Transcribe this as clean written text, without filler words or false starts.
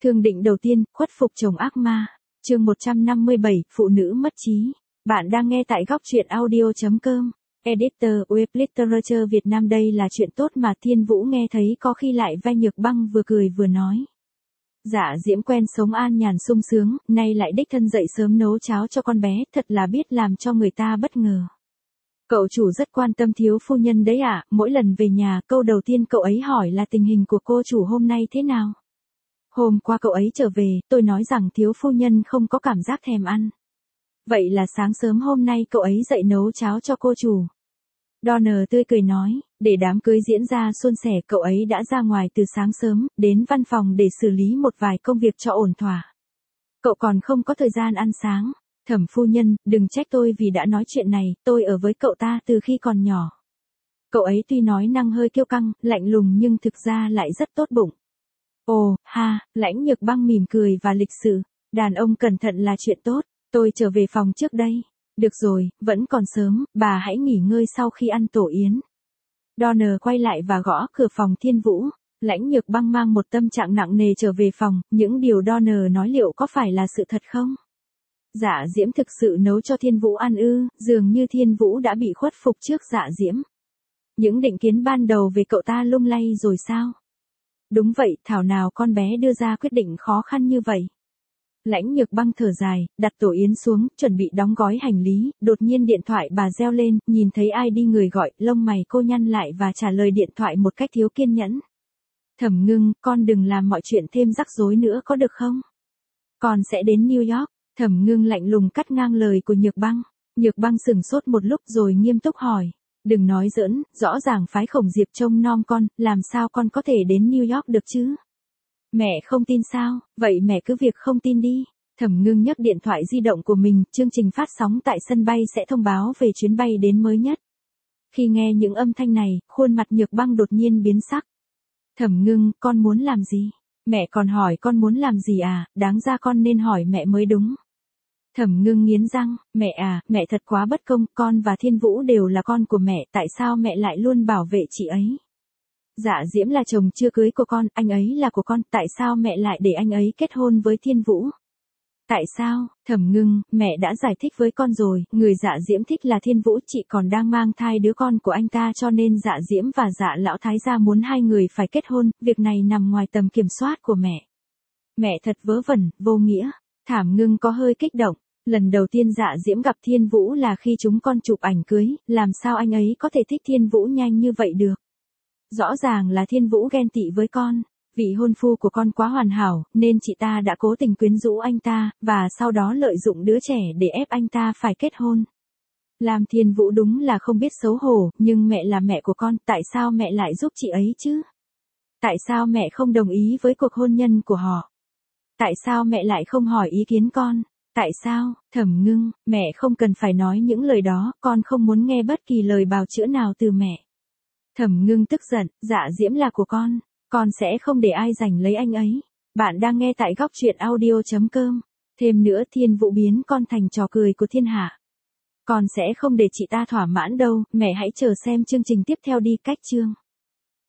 Thương định đầu tiên, khuất phục chồng ác ma. Chương 157, phụ nữ mất trí. Bạn đang nghe tại góc truyện audio.com. Editor, Web Literature Việt Nam. Đây là chuyện tốt mà Thiên Vũ nghe thấy có khi lại vai Nhược Băng vừa cười vừa nói. Dạ Diễm quen sống an nhàn sung sướng, nay lại đích thân dậy sớm nấu cháo cho con bé, thật là biết làm cho người ta bất ngờ. Cậu chủ rất quan tâm thiếu phu nhân đấy ạ, mỗi lần về nhà câu đầu tiên cậu ấy hỏi là tình hình của cô chủ hôm nay thế nào. Hôm qua cậu ấy trở về, tôi nói rằng thiếu phu nhân không có cảm giác thèm ăn. Vậy là sáng sớm hôm nay cậu ấy dậy nấu cháo cho cô chủ. Donner tươi cười nói, để đám cưới diễn ra suôn sẻ cậu ấy đã ra ngoài từ sáng sớm, đến văn phòng để xử lý một vài công việc cho ổn thỏa. Cậu còn không có thời gian ăn sáng. Thẩm phu nhân, đừng trách tôi vì đã nói chuyện này, tôi ở với cậu ta từ khi còn nhỏ. Cậu ấy tuy nói năng hơi kiêu căng, lạnh lùng nhưng thực ra lại rất tốt bụng. Ồ, ha, Lãnh Nhược Băng mỉm cười và lịch sự. Đàn ông cẩn thận là chuyện tốt, tôi trở về phòng trước đây. Được rồi, vẫn còn sớm, bà hãy nghỉ ngơi sau khi ăn tổ yến. Donner quay lại và gõ cửa phòng Thiên Vũ. Lãnh Nhược Băng mang một tâm trạng nặng nề trở về phòng, những điều Donner nói liệu có phải là sự thật không? Dạ Diễm thực sự nấu cho Thiên Vũ ăn ư? Dường như Thiên Vũ đã bị khuất phục trước Dạ Diễm. Những định kiến ban đầu về cậu ta lung lay rồi sao? Đúng vậy, thảo nào con bé đưa ra quyết định khó khăn như vậy. Lãnh Nhược Băng thở dài, đặt tổ yến xuống, chuẩn bị đóng gói hành lý, đột nhiên điện thoại bà reo lên, nhìn thấy ai đi người gọi, lông mày cô nhăn lại và trả lời điện thoại một cách thiếu kiên nhẫn. Thẩm Ngưng, con đừng làm mọi chuyện thêm rắc rối nữa có được không? Con sẽ đến New York. Thẩm Ngưng lạnh lùng cắt ngang lời của Nhược Băng. Nhược Băng sững sốt một lúc rồi nghiêm túc hỏi. Đừng nói giỡn, rõ ràng phái Khổng Diệp trông nom con, làm sao con có thể đến New York được chứ? Mẹ không tin sao, vậy mẹ cứ việc không tin đi. Thẩm Ngưng nhấc điện thoại di động của mình, chương trình phát sóng tại sân bay sẽ thông báo về chuyến bay đến mới nhất. Khi nghe những âm thanh này, khuôn mặt Nhược Băng đột nhiên biến sắc. Thẩm Ngưng, con muốn làm gì? Mẹ còn hỏi con muốn làm gì à, đáng ra con nên hỏi mẹ mới đúng. Thẩm Ngưng nghiến răng, mẹ à, mẹ thật quá bất công, con và Thiên Vũ đều là con của mẹ, tại sao mẹ lại luôn bảo vệ chị ấy? Dạ Diễm là chồng chưa cưới của con, anh ấy là của con, tại sao mẹ lại để anh ấy kết hôn với Thiên Vũ? Tại sao? Thẩm Ngưng, mẹ đã giải thích với con rồi, người Dạ Diễm thích là Thiên Vũ, chị còn đang mang thai đứa con của anh ta cho nên Dạ Diễm và Dạ Lão Thái gia muốn hai người phải kết hôn, việc này nằm ngoài tầm kiểm soát của mẹ. Mẹ thật vớ vẩn, vô nghĩa. Thẩm Ngưng có hơi kích động. Lần đầu tiên Dạ Diễm gặp Thiên Vũ là khi chúng con chụp ảnh cưới, làm sao anh ấy có thể thích Thiên Vũ nhanh như vậy được? Rõ ràng là Thiên Vũ ghen tị với con. Vị hôn phu của con quá hoàn hảo, nên chị ta đã cố tình quyến rũ anh ta, và sau đó lợi dụng đứa trẻ để ép anh ta phải kết hôn. Làm Thiên Vũ đúng là không biết xấu hổ, nhưng mẹ là mẹ của con, tại sao mẹ lại giúp chị ấy chứ? Tại sao mẹ không đồng ý với cuộc hôn nhân của họ? Tại sao mẹ lại không hỏi ý kiến con? Tại sao? Thẩm Ngưng, mẹ không cần phải nói những lời đó, con không muốn nghe bất kỳ lời bào chữa nào từ mẹ. Thẩm Ngưng tức giận, Dạ Diễm là của con sẽ không để ai giành lấy anh ấy. Bạn đang nghe tại góc truyện audio.com. Thêm nữa Thiên Vũ biến con thành trò cười của thiên hạ. Con sẽ không để chị ta thỏa mãn đâu, mẹ hãy chờ xem chương trình tiếp theo đi. Cách chương